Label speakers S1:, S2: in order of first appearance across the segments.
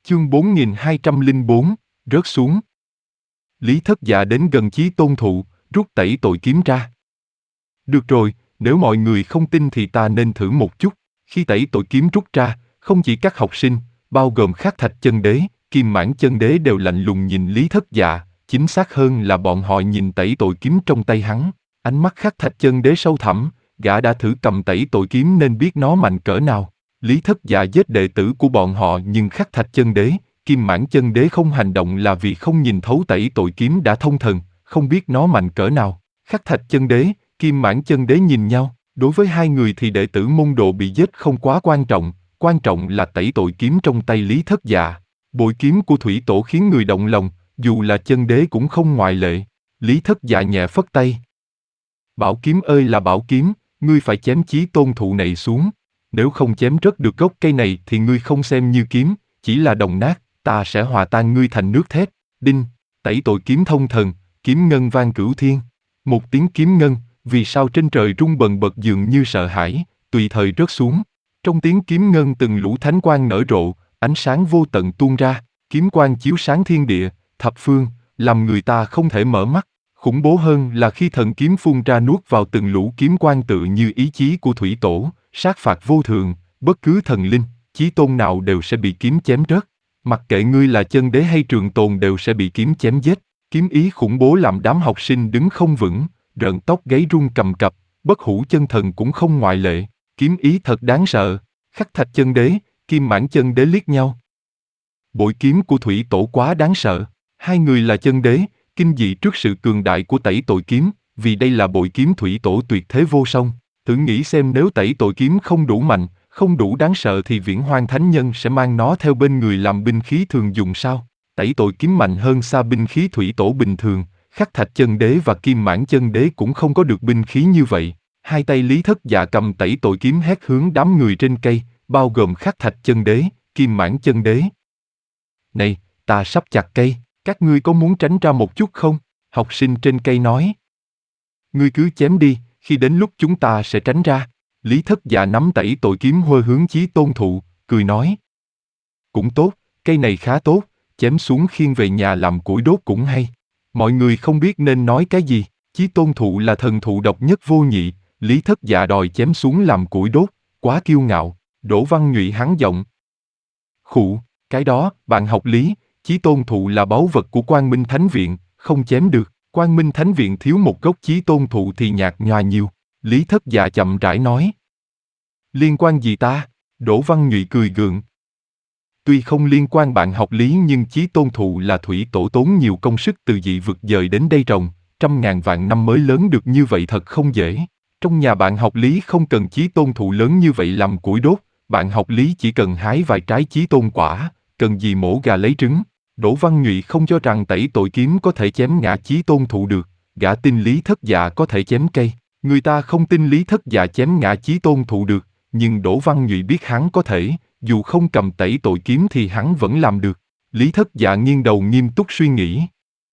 S1: Chương 4204, rớt xuống. Lý Thất Dạ đến gần Chí Tôn Thụ, rút tẩy tội kiếm ra. Được rồi, nếu mọi người không tin thì ta nên thử một chút. Khi tẩy tội kiếm rút ra, không chỉ các học sinh, bao gồm Khắc Thạch Chân Đế, Kim Mãn Chân Đế đều lạnh lùng nhìn Lý Thất Dạ, chính xác hơn là bọn họ nhìn tẩy tội kiếm trong tay hắn. Ánh mắt Khắc Thạch Chân Đế sâu thẳm, gã đã thử cầm tẩy tội kiếm nên biết nó mạnh cỡ nào. Lý Thất Dạ giết đệ tử của bọn họ nhưng Khắc Thạch Chân Đế, Kim Mãn Chân Đế không hành động là vì không nhìn thấu tẩy tội kiếm đã thông thần, không biết nó mạnh cỡ nào. Khắc Thạch Chân Đế, Kim Mãn Chân Đế nhìn nhau, đối với hai người thì đệ tử môn đồ bị giết không quá quan trọng là tẩy tội kiếm trong tay Lý Thất Dạ. Bội kiếm của Thủy Tổ khiến người động lòng, dù là Chân Đế cũng không ngoại lệ. Lý Thất Dạ nhẹ phất tay. Bảo kiếm ơi là bảo kiếm, ngươi phải chém Chí Tôn Thụ này xuống. Nếu không chém rớt được gốc cây này thì ngươi không xem như kiếm, chỉ là đồng nát, ta sẽ hòa tan ngươi thành nước thép. Đinh, tẩy tội kiếm thông thần, kiếm ngân vang cửu thiên. Một tiếng kiếm ngân, vì sao trên trời rung bần bật dường như sợ hãi, tùy thời rớt xuống. Trong tiếng kiếm ngân từng lũ thánh quang nở rộ, ánh sáng vô tận tuôn ra, kiếm quang chiếu sáng thiên địa, thập phương, làm người ta không thể mở mắt. Khủng bố hơn là khi thần kiếm phun ra nuốt vào từng lũ kiếm quang tự như ý chí của Thủy Tổ, sát phạt vô thường, bất cứ thần linh, chí tôn nào đều sẽ bị kiếm chém rớt. Mặc kệ ngươi là Chân Đế hay Trường Tồn đều sẽ bị kiếm chém giết. Kiếm ý khủng bố làm đám học sinh đứng không vững, rợn tóc gáy run cầm cập, Bất Hủ Chân Thần cũng không ngoại lệ. Kiếm ý thật đáng sợ. Khắc Thạch Chân Đế, Kim Mãn Chân Đế liếc nhau. Bội kiếm của Thủy Tổ quá đáng sợ. Hai người là Chân Đế, kinh dị trước sự cường đại của tẩy tội kiếm, vì đây là bội kiếm Thủy Tổ tuyệt thế vô song. Thử nghĩ xem nếu tẩy tội kiếm không đủ mạnh, không đủ đáng sợ thì Viễn Hoang Thánh Nhân sẽ mang nó theo bên người làm binh khí thường dùng sao? Tẩy tội kiếm mạnh hơn xa binh khí Thủy Tổ bình thường, Khắc Thạch Chân Đế và Kim Mãn Chân Đế cũng không có được binh khí như vậy. Hai tay Lý Thất Dạ cầm tẩy tội kiếm hét hướng đám người trên cây, bao gồm Khắc Thạch Chân Đế, Kim Mãn Chân Đế. Này, ta sắp chặt cây, các ngươi có muốn tránh ra một chút không? Học sinh trên cây nói. Ngươi cứ chém đi, khi đến lúc chúng ta sẽ tránh ra. Lý Thất Dạ nắm tẩy tội kiếm hô hướng Chí Tôn Thụ, cười nói. Cũng tốt, cây này khá tốt, chém xuống khiêng về nhà làm củi đốt cũng hay. Mọi người không biết nên nói cái gì, Chí Tôn Thụ là thần thụ độc nhất vô nhị, Lý Thất Dạ đòi chém xuống làm củi đốt, quá kiêu ngạo. Đỗ Văn Nhụy hắn giọng. Khụ, cái đó, bạn học Lý, Chí Tôn Thụ là báu vật của Quang Minh Thánh Viện, không chém được. Quang Minh Thánh Viện thiếu một gốc Chí Tôn Thụ thì nhạt nhòa nhiều. Lý Thất Dạ chậm rãi nói. Liên quan gì ta? Đỗ Văn Nhụy cười gượng. Tuy không liên quan bạn học Lý nhưng Chí Tôn Thụ là Thủy Tổ tốn nhiều công sức từ dị vực dời đến đây trồng, 100.000 vạn năm mới lớn được như vậy thật không dễ. Trong nhà bạn học Lý không cần Chí Tôn Thụ lớn như vậy làm củi đốt, bạn học Lý chỉ cần hái vài trái Chí Tôn quả, cần gì mổ gà lấy trứng. Đỗ Văn Nhụy không cho rằng tẩy tội kiếm có thể chém ngã Chí Tôn Thụ được, gã tin Lý Thất Dạ có thể chém cây. Người ta không tin Lý Thất Dạ chém ngã Chí Tôn Thụ được, nhưng Đỗ Văn Nhụy biết hắn có thể, dù không cầm tẩy tội kiếm thì hắn vẫn làm được. Lý Thất Dạ nghiêng đầu nghiêm túc suy nghĩ.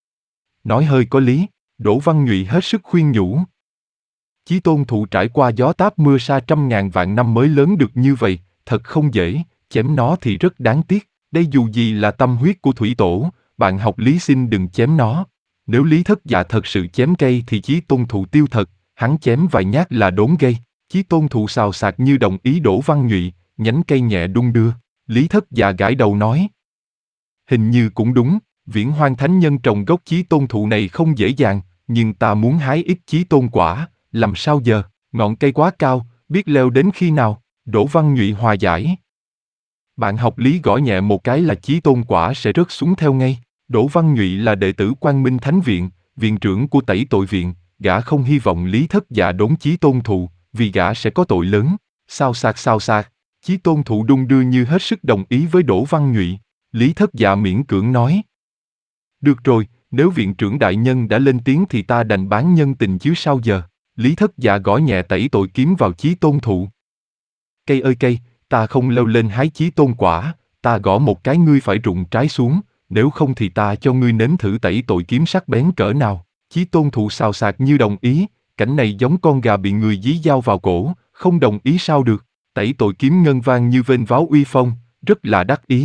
S1: Nói hơi có lý, Đỗ Văn Nhụy hết sức khuyên nhủ. Chí Tôn Thụ trải qua gió táp mưa sa 100.000 vạn năm mới lớn được như vậy, thật không dễ, chém nó thì rất đáng tiếc. Đây dù gì là tâm huyết của Thủy Tổ, bạn học Lý xin đừng chém nó. Nếu Lý Thất Dạ thật sự chém cây thì Chí Tôn Thụ tiêu thật, hắn chém vài nhát là đốn gây. Chí Tôn Thụ xào xạc như đồng ý Đỗ Văn Nhụy, nhánh cây nhẹ đung đưa. Lý Thất Dạ gãi đầu nói. Hình như cũng đúng, Viễn Hoang Thánh Nhân trồng gốc Chí Tôn Thụ này không dễ dàng, nhưng ta muốn hái ít Chí Tôn quả, làm sao giờ, ngọn cây quá cao, biết leo đến khi nào? Đỗ Văn Nhụy hòa giải. Bạn học Lý gõ nhẹ một cái là Chí Tôn quả sẽ rớt xuống theo ngay. Đỗ Văn Nhụy là đệ tử Quang Minh Thánh Viện, viện trưởng của tẩy tội viện, gã không hy vọng Lý Thất Dạ đốn Chí Tôn Thụ, vì gã sẽ có tội lớn. Sao sạc, Chí Tôn Thụ đung đưa như hết sức đồng ý với Đỗ Văn Nhụy. Lý Thất Dạ miễn cưỡng nói. Được rồi, nếu viện trưởng đại nhân đã lên tiếng thì ta đành bán nhân tình chứ sao giờ. Lý Thất Dạ gõ nhẹ tẩy tội kiếm vào Chí Tôn Thụ. Cây ơi cây, ta không leo lên hái Chí Tôn quả, ta gõ một cái ngươi phải rụng trái xuống, nếu không thì ta cho ngươi nếm thử tẩy tội kiếm sắc bén cỡ nào. Chí Tôn Thụ xào xạc như đồng ý, cảnh này giống con gà bị người dí dao vào cổ, không đồng ý sao được. Tẩy tội kiếm ngân vang như vênh váo uy phong, rất là đắc ý,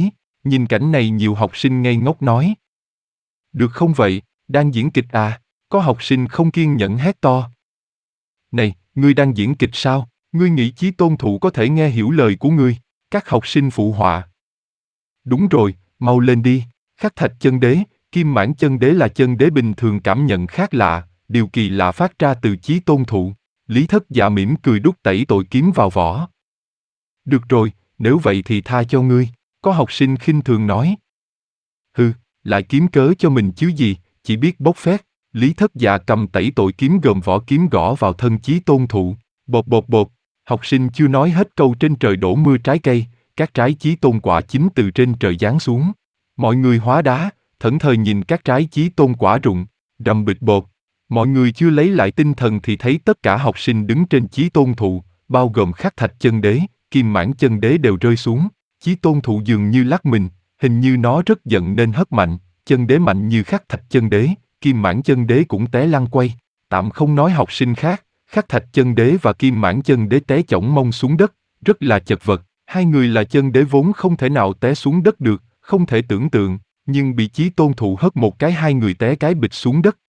S1: Nhìn cảnh này nhiều học sinh ngây ngốc nói. Được không vậy, đang diễn kịch à? Có học sinh không kiên nhẫn hét to. Này, ngươi đang diễn kịch sao? Ngươi nghĩ Chí Tôn Thụ có thể nghe hiểu lời của ngươi? Các học sinh phụ họa. Đúng rồi, mau lên đi. Khắc Thạch Chân Đế, Kim Mãn Chân Đế là chân đế bình thường cảm nhận khác lạ, điều kỳ lạ phát ra từ Chí Tôn Thụ. Lý Thất Dạ mỉm cười đút tẩy tội kiếm vào vỏ. Được rồi, nếu vậy thì tha cho ngươi. Có học sinh khinh thường nói. Hừ, lại kiếm cớ cho mình chứ gì, chỉ biết bốc phét. Lý Thất Dạ cầm tẩy tội kiếm gồm vỏ kiếm gõ vào thân Chí Tôn Thụ. Bột bột bột, học sinh chưa nói hết câu trên trời đổ mưa trái cây, các trái Chí Tôn quả chính từ trên trời giáng xuống. Mọi người hóa đá, thẫn thờ nhìn các trái Chí Tôn quả rụng, rầm bịch bột. Mọi người chưa lấy lại tinh thần thì thấy tất cả học sinh đứng trên Chí Tôn Thụ, bao gồm Khắc Thạch Chân Đế, Kim Mãn Chân Đế đều rơi xuống. Chí Tôn Thụ dường như lắc mình, hình như nó rất giận nên hất mạnh, Chân Đế mạnh như Khắc Thạch Chân Đế, Kim Mãn Chân Đế cũng té lăn quay. Tạm không nói học sinh khác, Khắc Thạch Chân Đế và Kim Mãn Chân Đế té chỏng mông xuống đất, rất là chật vật. Hai người là chân đế vốn không thể nào té xuống đất được, không thể tưởng tượng, nhưng bị Chí Tôn Thụ hất một cái hai người té cái bịch xuống đất.